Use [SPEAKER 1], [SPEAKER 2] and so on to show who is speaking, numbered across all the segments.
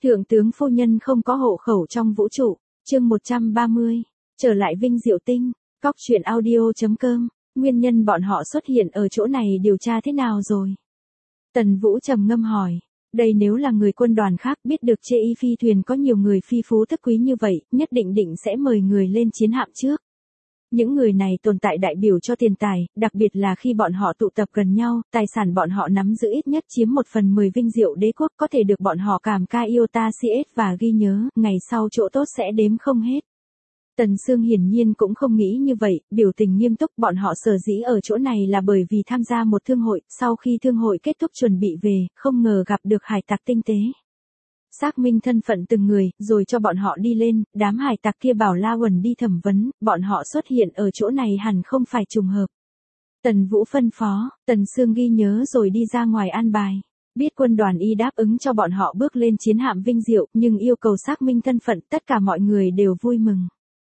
[SPEAKER 1] Thượng tướng phu nhân không có hộ khẩu trong vũ trụ. Chương 130. Trở lại Vinh Diệu Tinh. Cóc truyện audio.com. Nguyên nhân bọn họ xuất hiện ở chỗ này điều tra thế nào rồi? Tần Vũ trầm ngâm hỏi. Đây nếu là người quân đoàn khác biết được chê y phi thuyền có nhiều người phi phú thức quý như vậy, nhất định sẽ mời người lên chiến hạm trước. Những người này tồn tại đại biểu cho tiền tài, đặc biệt là khi bọn họ tụ tập gần nhau, tài sản bọn họ nắm giữ ít nhất chiếm 1/10 Vinh Diệu Đế quốc, có thể được bọn họ cảm ca yêu ta CS và ghi nhớ, ngày sau chỗ tốt sẽ đếm không hết. Tần Sương hiển nhiên cũng không nghĩ như vậy, biểu tình nghiêm túc. Bọn họ sở dĩ ở chỗ này là bởi vì tham gia một thương hội, sau khi thương hội kết thúc chuẩn bị về, không ngờ gặp được hải tặc tinh tế. Xác minh thân phận từng người, rồi cho bọn họ đi lên. Đám hải tặc kia bảo La Uẩn đi thẩm vấn, bọn họ xuất hiện ở chỗ này hẳn không phải trùng hợp. Tần Vũ phân phó, Tần Sương ghi nhớ rồi đi ra ngoài an bài. Biết quân đoàn y đáp ứng cho bọn họ bước lên chiến hạm Vinh Diệu, nhưng yêu cầu xác minh thân phận, tất cả mọi người đều vui mừng.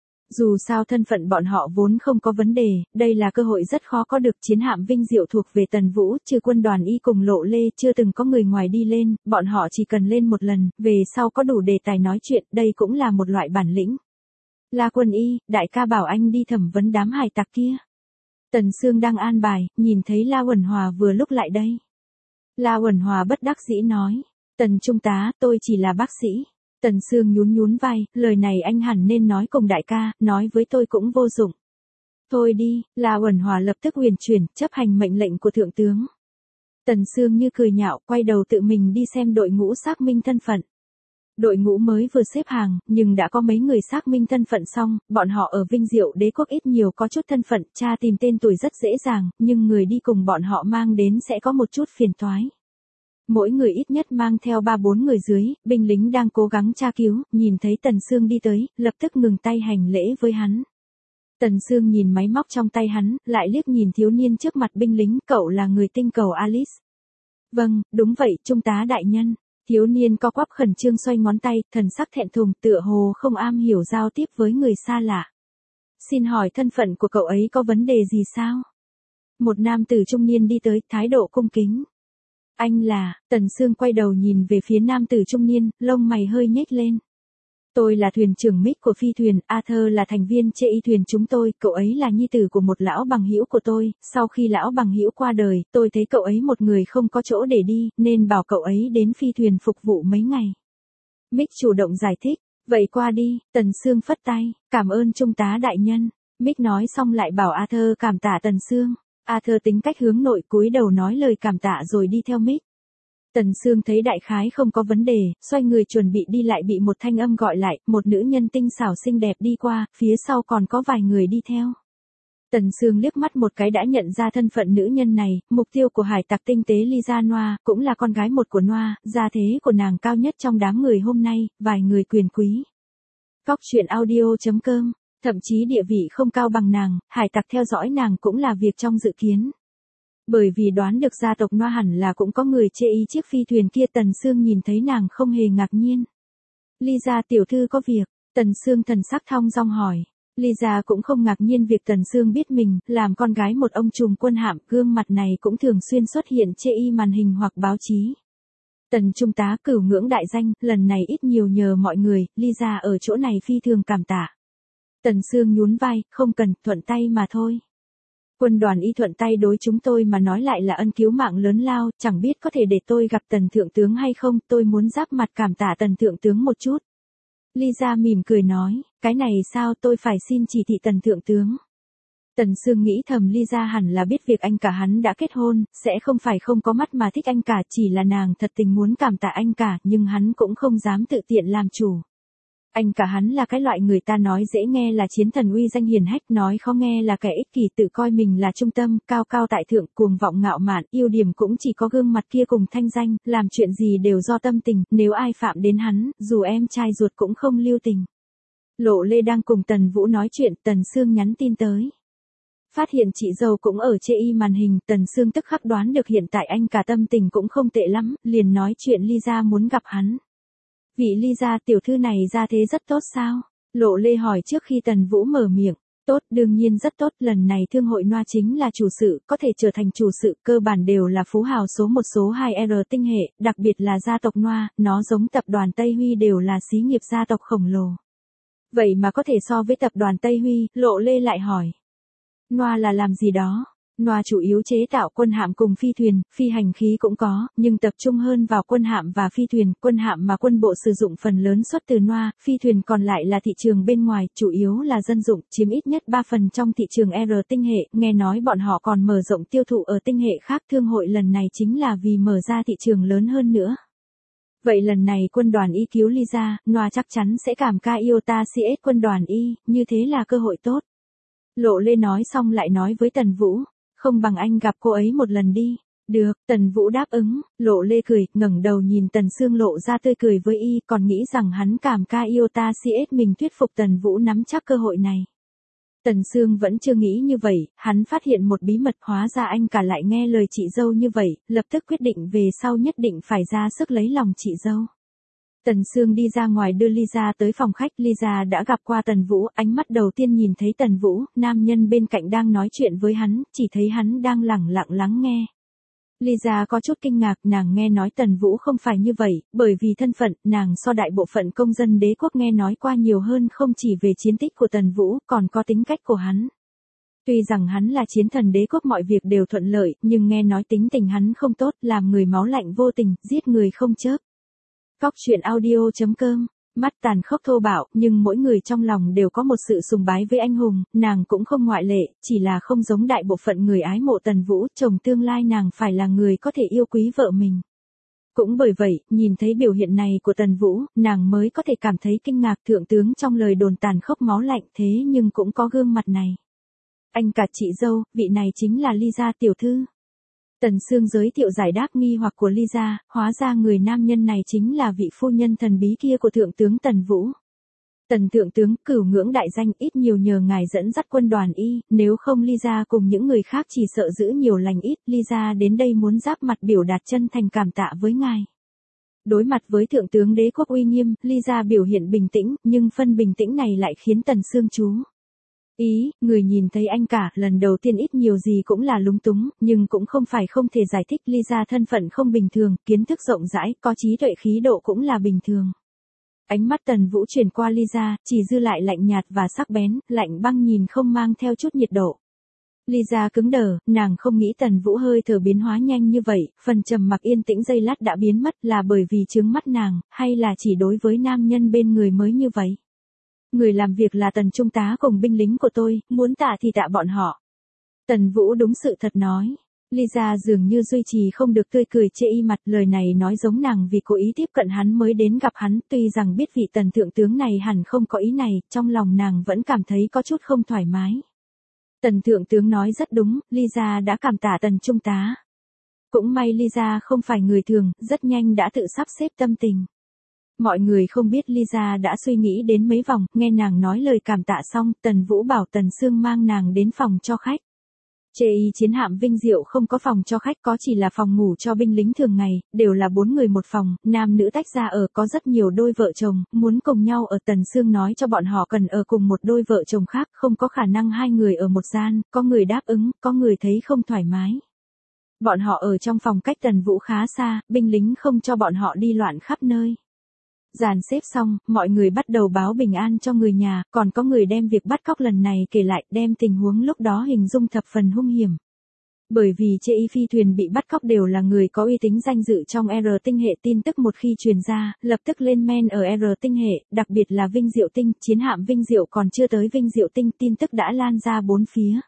[SPEAKER 1] Dù sao thân phận bọn họ vốn không có vấn đề, đây là cơ hội rất khó có được. Chiến hạm Vinh Diệu thuộc về Tần Vũ, trừ quân đoàn y cùng Lộ Lê chưa từng có người ngoài đi lên, bọn họ chỉ cần lên một lần, về sau có đủ đề tài nói chuyện, đây cũng là một loại bản lĩnh. La Quân Y, đại ca bảo anh đi thẩm vấn đám hải tặc kia. Tần Sương đang an bài, nhìn thấy La Uẩn Hòa vừa lúc lại đây. La Uẩn Hòa bất đắc dĩ nói, Tần Trung tá, tôi chỉ là bác sĩ. Tần Sương nhún vai, lời này anh hẳn nên nói cùng đại ca, nói với tôi cũng vô dụng. Thôi đi, La Uẩn Hòa lập tức huyền chuyển, chấp hành mệnh lệnh của thượng tướng. Tần Sương như cười nhạo, quay đầu tự mình đi xem đội ngũ xác minh thân phận. Đội ngũ mới vừa xếp hàng, nhưng đã có mấy người xác minh thân phận xong, bọn họ ở Vinh Diệu Đế quốc ít nhiều có chút thân phận, tra tìm tên tuổi rất dễ dàng, nhưng người đi cùng bọn họ mang đến sẽ có một chút phiền toái. Mỗi người ít nhất mang theo 3-4 người dưới, binh lính đang cố gắng tra cứu, nhìn thấy Tần Sương đi tới, lập tức ngừng tay hành lễ với hắn. Tần Sương nhìn máy móc trong tay hắn, lại liếc nhìn thiếu niên trước mặt binh lính, cậu là người tinh cầu Alice. Vâng, đúng vậy, trung tá đại nhân. Thiếu niên co quắp khẩn trương xoay ngón tay, thần sắc thẹn thùng, tựa hồ không am hiểu giao tiếp với người xa lạ. Xin hỏi thân phận của cậu ấy có vấn đề gì sao? Một nam tử trung niên đi tới, thái độ cung kính. Anh là, Tần Sương quay đầu nhìn về phía nam tử trung niên, lông mày hơi nhếch lên. Tôi là thuyền trưởng Mick của phi thuyền, Arthur là thành viên chê y thuyền chúng tôi, cậu ấy là nhi tử của một lão bằng hữu của tôi, sau khi lão bằng hữu qua đời, tôi thấy cậu ấy một người không có chỗ để đi, nên bảo cậu ấy đến phi thuyền phục vụ mấy ngày. Mick chủ động giải thích, vậy qua đi, Tần Sương phất tay, cảm ơn trung tá đại nhân. Mick nói xong lại bảo Arthur cảm tạ Tần Sương. Arthur tính cách hướng nội cúi đầu nói lời cảm tạ rồi đi theo Mick. Tần Sương thấy đại khái không có vấn đề, xoay người chuẩn bị đi lại bị một thanh âm gọi lại, một nữ nhân tinh xảo xinh đẹp đi qua, phía sau còn có vài người đi theo. Tần Sương liếc mắt một cái đã nhận ra thân phận nữ nhân này, mục tiêu của hải tặc tinh tế Lisa Noa, cũng là con gái một của Noa, gia thế của nàng cao nhất trong đám người hôm nay, vài người quyền quý. Cóc truyện audio.com. Thậm chí địa vị không cao bằng nàng, hải tặc theo dõi nàng cũng là việc trong dự kiến. Bởi vì đoán được gia tộc Noa hẳn là cũng có người chê y chiếc phi thuyền kia. Tần Sương nhìn thấy nàng không hề ngạc nhiên. Lisa tiểu thư có việc, Tần Sương thần sắc thong dong hỏi. Lisa cũng không ngạc nhiên việc Tần Sương biết mình, làm con gái một ông trùm quân hạm, gương mặt này cũng thường xuyên xuất hiện chê y màn hình hoặc báo chí. Tần trung tá cửu ngưỡng đại danh, lần này ít nhiều nhờ mọi người, Lisa ở chỗ này phi thường cảm tạ. Tần Sương nhún vai, không cần, thuận tay mà thôi. Quân đoàn y thuận tay đối chúng tôi mà nói lại là ân cứu mạng lớn lao, chẳng biết có thể để tôi gặp Tần thượng tướng hay không, tôi muốn giáp mặt cảm tạ Tần thượng tướng một chút. Lisa mỉm cười nói, cái này sao, tôi phải xin chỉ thị Tần thượng tướng. Tần Sương nghĩ thầm Lisa hẳn là biết việc anh cả hắn đã kết hôn, sẽ không phải không có mắt mà thích anh cả, chỉ là nàng thật tình muốn cảm tạ anh cả, nhưng hắn cũng không dám tự tiện làm chủ. Anh cả hắn là cái loại người ta nói dễ nghe là chiến thần uy danh hiển hách, nói khó nghe là kẻ ích kỷ tự coi mình là trung tâm, cao cao tại thượng, cuồng vọng ngạo mạn, ưu điểm cũng chỉ có gương mặt kia cùng thanh danh, làm chuyện gì đều do tâm tình, nếu ai phạm đến hắn, dù em trai ruột cũng không lưu tình. Lộ Lê đang cùng Tần Vũ nói chuyện, Tần Sương nhắn tin tới. Phát hiện chị dâu cũng ở chê y màn hình, Tần Sương tức khắc đoán được hiện tại anh cả tâm tình cũng không tệ lắm, liền nói chuyện Lisa muốn gặp hắn. Vị Lisa tiểu thư này ra thế rất tốt sao? Lộ Lê hỏi trước khi Tần Vũ mở miệng. Tốt, đương nhiên rất tốt, lần này thương hội Noa chính là chủ sự, có thể trở thành chủ sự, cơ bản đều là phú hào số 1 số 2 R tinh hệ, đặc biệt là gia tộc Noa, nó giống tập đoàn Tây Huy đều là xí nghiệp gia tộc khổng lồ. Vậy mà có thể so với tập đoàn Tây Huy, Lộ Lê lại hỏi. Noa là làm gì đó? Noa chủ yếu chế tạo quân hạm cùng phi thuyền, phi hành khí cũng có, nhưng tập trung hơn vào quân hạm và phi thuyền, quân hạm mà quân bộ sử dụng phần lớn xuất từ Noa, phi thuyền còn lại là thị trường bên ngoài, chủ yếu là dân dụng, chiếm ít nhất 3 phần trong thị trường R tinh hệ, nghe nói bọn họ còn mở rộng tiêu thụ ở tinh hệ khác, thương hội lần này chính là vì mở ra thị trường lớn hơn nữa. Vậy lần này quân đoàn Y cứu Lisa, Noa chắc chắn sẽ cảm ca Iota CS quân đoàn Y, như thế là cơ hội tốt. Lộ Lê nói xong lại nói với Tần Vũ. Không bằng anh gặp cô ấy một lần đi. Được, Tần Vũ đáp ứng, Lộ Lê cười, ngẩng đầu nhìn Tần Sương lộ ra tươi cười với y, còn nghĩ rằng hắn cảm ca Iota CS mình thuyết phục Tần Vũ nắm chắc cơ hội này. Tần Sương vẫn chưa nghĩ như vậy, hắn phát hiện một bí mật, hóa ra anh cả lại nghe lời chị dâu như vậy, lập tức quyết định về sau nhất định phải ra sức lấy lòng chị dâu. Tần Sương đi ra ngoài đưa Lisa tới phòng khách, Lisa đã gặp qua Tần Vũ, ánh mắt đầu tiên nhìn thấy Tần Vũ, nam nhân bên cạnh đang nói chuyện với hắn, chỉ thấy hắn đang lẳng lặng lắng nghe. Lisa có chút kinh ngạc, nàng nghe nói Tần Vũ không phải như vậy, bởi vì thân phận, nàng so đại bộ phận công dân đế quốc nghe nói qua nhiều hơn, không chỉ về chiến tích của Tần Vũ, còn có tính cách của hắn. Tuy rằng hắn là chiến thần đế quốc mọi việc đều thuận lợi, nhưng nghe nói tính tình hắn không tốt, làm người máu lạnh vô tình, giết người không chớp. Cóc truyện audio.com, mắt tàn khốc thô bạo, nhưng mỗi người trong lòng đều có một sự sùng bái với anh hùng, nàng cũng không ngoại lệ, chỉ là không giống đại bộ phận người ái mộ Tần Vũ, chồng tương lai nàng phải là người có thể yêu quý vợ mình. Cũng bởi vậy, nhìn thấy biểu hiện này của Tần Vũ, nàng mới có thể cảm thấy kinh ngạc, thượng tướng trong lời đồn tàn khốc máu lạnh, thế nhưng cũng có gương mặt này. Anh cả chị dâu, vị này chính là Lisa tiểu thư. Tần Sương giới thiệu giải đáp nghi hoặc của Lisa, hóa ra người nam nhân này chính là vị phu nhân thần bí kia của thượng tướng Tần Vũ. Tần thượng tướng, cửu ngưỡng đại danh, ít nhiều nhờ ngài dẫn dắt quân đoàn Y, nếu không Lisa cùng những người khác chỉ sợ giữ nhiều lành ít, Lisa đến đây muốn giáp mặt biểu đạt chân thành cảm tạ với ngài. Đối mặt với thượng tướng đế quốc uy nghiêm, Lisa biểu hiện bình tĩnh, nhưng phân bình tĩnh này lại khiến Tần Sương chú ý, người nhìn thấy anh cả, lần đầu tiên ít nhiều gì cũng là lúng túng, nhưng cũng không phải không thể giải thích. Lisa thân phận không bình thường, kiến thức rộng rãi, có trí tuệ khí độ cũng là bình thường. Ánh mắt Tần Vũ chuyển qua Lisa, chỉ dư lại lạnh nhạt và sắc bén, lạnh băng nhìn không mang theo chút nhiệt độ. Lisa cứng đờ, nàng không nghĩ Tần Vũ hơi thở biến hóa nhanh như vậy, phần trầm mặc yên tĩnh giây lát đã biến mất, là bởi vì chướng mắt nàng, hay là chỉ đối với nam nhân bên người mới như vậy. Người làm việc là Tần trung tá cùng binh lính của tôi, muốn tạ thì tạ bọn họ. Tần Vũ đúng sự thật nói. Lisa dường như duy trì không được tươi cười chê y mặt, lời này nói giống nàng vì cố ý tiếp cận hắn mới đến gặp hắn, tuy rằng biết vị Tần thượng tướng này hẳn không có ý này, trong lòng nàng vẫn cảm thấy có chút không thoải mái. Tần thượng tướng nói rất đúng, Lisa đã cảm tạ Tần trung tá. Cũng may Lisa không phải người thường, rất nhanh đã tự sắp xếp tâm tình. Mọi người không biết Lisa đã suy nghĩ đến mấy vòng, nghe nàng nói lời cảm tạ xong, Tần Vũ bảo Tần Sương mang nàng đến phòng cho khách. Chê chiến hạm Vinh Diệu không có phòng cho khách, có chỉ là phòng ngủ cho binh lính thường ngày, đều là 4 người một phòng, nam nữ tách ra ở, có rất nhiều đôi vợ chồng, muốn cùng nhau ở. Tần Sương nói cho bọn họ cần ở cùng một đôi vợ chồng khác, không có khả năng hai người ở một gian, có người đáp ứng, có người thấy không thoải mái. Bọn họ ở trong phòng cách Tần Vũ khá xa, binh lính không cho bọn họ đi loạn khắp nơi. Dàn xếp xong, mọi người bắt đầu báo bình an cho người nhà, còn có người đem việc bắt cóc lần này kể lại, đem tình huống lúc đó hình dung thập phần hung hiểm. Bởi vì chê phi thuyền bị bắt cóc đều là người có uy tín danh dự trong R tinh hệ, tin tức một khi truyền ra, lập tức lên men ở R tinh hệ, đặc biệt là Vinh Diệu tinh, chiến hạm Vinh Diệu còn chưa tới Vinh Diệu tinh, tin tức đã lan ra bốn phía.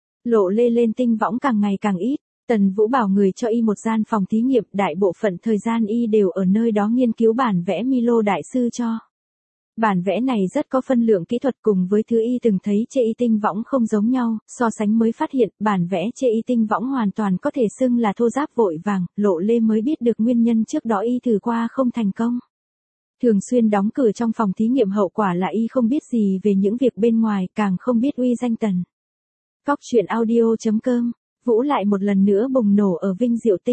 [SPEAKER 1] Lộ Lê lên tinh võng càng ngày càng ít. Tần Vũ bảo người cho y một gian phòng thí nghiệm, đại bộ phận thời gian y đều ở nơi đó nghiên cứu bản vẽ Milo đại sư cho. Bản vẽ này rất có phân lượng kỹ thuật, cùng với thứ y từng thấy chê y tinh võng không giống nhau, so sánh mới phát hiện, bản vẽ chê y tinh võng hoàn toàn có thể xưng là thô ráp vội vàng, Lộ Lê mới biết được nguyên nhân trước đó y thử qua không thành công. Thường xuyên đóng cửa trong phòng thí nghiệm, hậu quả là y không biết gì về những việc bên ngoài, càng không biết uy danh Tần. Cóc truyện audio.com, Vũ lại một lần nữa bùng nổ ở Vinh Diệu tinh.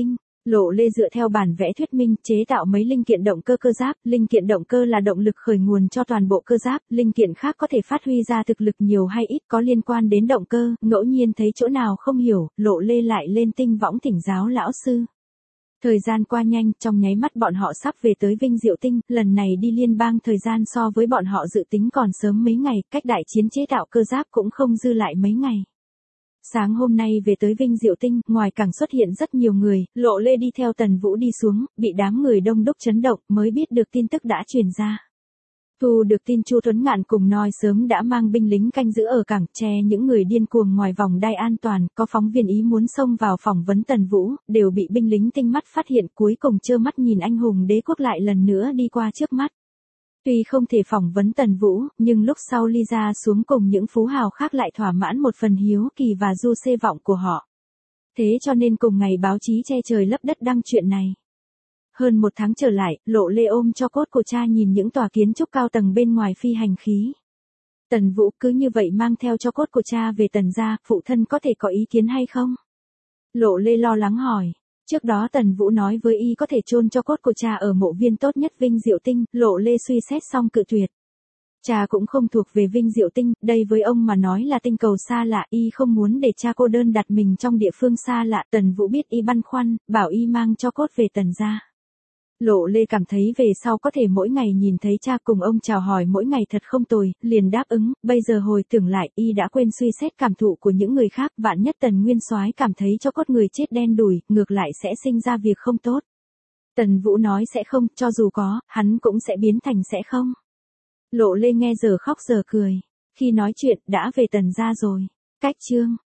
[SPEAKER 1] Lộ Lê dựa theo bản vẽ thuyết minh chế tạo mấy linh kiện động cơ cơ giáp, linh kiện động cơ là động lực khởi nguồn cho toàn bộ cơ giáp, linh kiện khác có thể phát huy ra thực lực nhiều hay ít có liên quan đến động cơ, ngẫu nhiên thấy chỗ nào không hiểu, Lộ Lê lại lên tinh võng thỉnh giáo lão sư. Thời gian qua nhanh, trong nháy mắt bọn họ sắp về tới Vinh Diệu Tinh, lần này đi liên bang thời gian so với bọn họ dự tính còn sớm mấy ngày, cách đại chiến chế tạo cơ giáp cũng không dư lại mấy ngày. Sáng hôm nay về tới Vinh Diệu Tinh, ngoài cảng xuất hiện rất nhiều người, Lộ Lê đi theo Tần Vũ đi xuống, bị đám người đông đúc chấn động, mới biết được tin tức đã truyền ra. Thu được tin Chu Tuấn Ngạn cùng Noi sớm đã mang binh lính canh giữ ở cảng, che những người điên cuồng ngoài vòng đai an toàn, có phóng viên ý muốn xông vào phỏng vấn Tần Vũ, đều bị binh lính tinh mắt phát hiện, cuối cùng trơ mắt nhìn anh hùng đế quốc lại lần nữa đi qua trước mắt. Tuy không thể phỏng vấn Tần Vũ, nhưng lúc sau ly ra xuống cùng những phú hào khác lại thỏa mãn một phần hiếu kỳ và du xê vọng của họ. Thế cho nên cùng ngày báo chí che trời lấp đất đăng chuyện này. Hơn một tháng trở lại, Lộ Lê ôm cho cốt của cha nhìn những tòa kiến trúc cao tầng bên ngoài phi hành khí. Tần Vũ cứ như vậy mang theo cho cốt của cha về Tần gia, phụ thân có thể có ý kiến hay không? Lộ Lê lo lắng hỏi. Trước đó Tần Vũ nói với y có thể chôn cho cốt của cha ở mộ viên tốt nhất Vinh Diệu Tinh, Lộ Lê suy xét xong cự tuyệt. Cha cũng không thuộc về Vinh Diệu Tinh, đây với ông mà nói là tinh cầu xa lạ, y không muốn để cha cô đơn đặt mình trong địa phương xa lạ. Tần Vũ biết y băn khoăn, bảo y mang cho cốt về Tần gia. Lộ Lê cảm thấy về sau có thể mỗi ngày nhìn thấy cha cùng ông chào hỏi mỗi ngày thật không tồi, liền đáp ứng, bây giờ hồi tưởng lại y đã quên suy xét cảm thụ của những người khác, vạn nhất Tần Nguyên Soái cảm thấy cho cốt người chết đen đủi, ngược lại sẽ sinh ra việc không tốt. Tần Vũ nói sẽ không, cho dù có, hắn cũng sẽ biến thành sẽ không. Lộ Lê nghe giờ khóc giờ cười, khi nói chuyện đã về Tần gia rồi. Cách chương